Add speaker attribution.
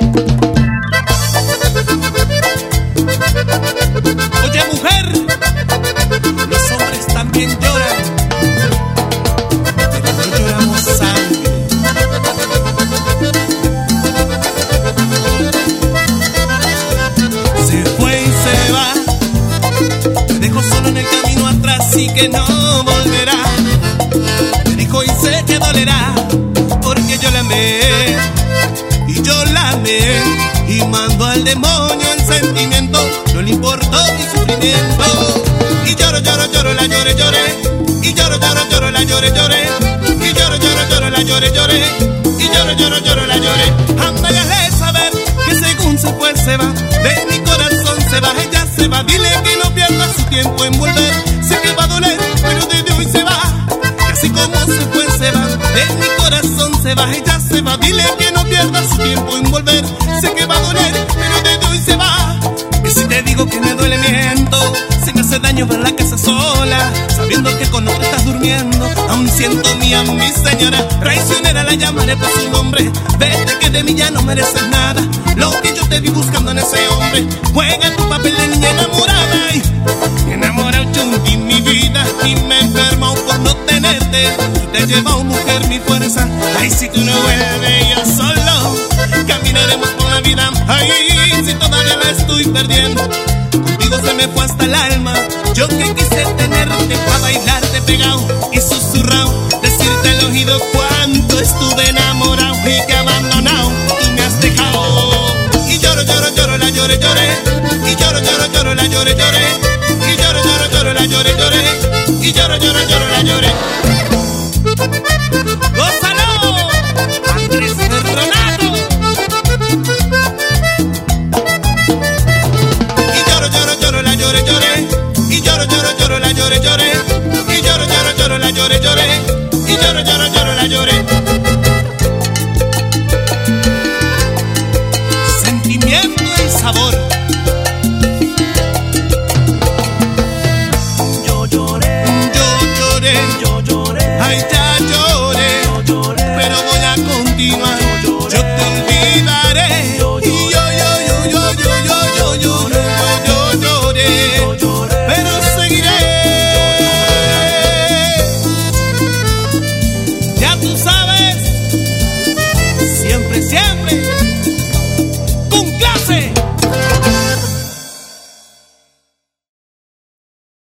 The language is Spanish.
Speaker 1: Oye, mujer, los hombres también lloran, pero no lloramos sangre. Se fue y se va, me dejó solo en el camino atrás y que no volverá. Me dijo y sé que dolerá, porque yo la amé y yo la amé, y mando al demonio el sentimiento, no le importó mi sufrimiento. Y lloro, lloro, lloro, la lloré, lloré, y lloro, lloro, lloro, la lloré, lloré, y lloro, lloro, lloro, la lloré, lloré, y lloro, lloro, lloro, la lloré. Anda y hazle saber que según se fue se va, de mi corazón se va, ella se va. Dile que no pierda su tiempo en volver, sé que va a doler, pero desde hoy se va. Y así como se fue se va, de mi corazón se va, ella se va. Dile que no pierda su tiempo en volver, sé que va a doler, pero desde hoy se va. Y si te digo que me duele miento, se me hace daño ver la casa sola, sabiendo que con otro estás durmiendo. Aún siento mía mi señora, traicionera la llamaré por su nombre. Vete que de mí ya no mereces nada, lo que yo te vi buscando en ese hombre. Juega tu papel de niña enamorada, y enamorado chunti mi vida, y me enfermo por no tenerte. Tú te llevas, mujer, mi fuerza. Ay, si tú no vuelves, yo solo caminaremos por la vida. Ay, si todavía la estoy perdiendo, contigo se me fue hasta el alma. Yo que quise tenerte para bailarte pegado y susurrado, decirte al oído cuánto estuve enamorado y te he abandonado, tú me has dejado. Y lloro, lloro, lloro, la lloré, lloré, y lloro, lloro, lloro, la lloré, lloré,